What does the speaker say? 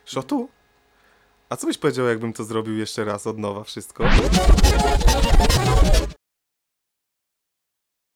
Szotu? A co byś powiedział, jakbym to zrobił jeszcze raz od nowa wszystko?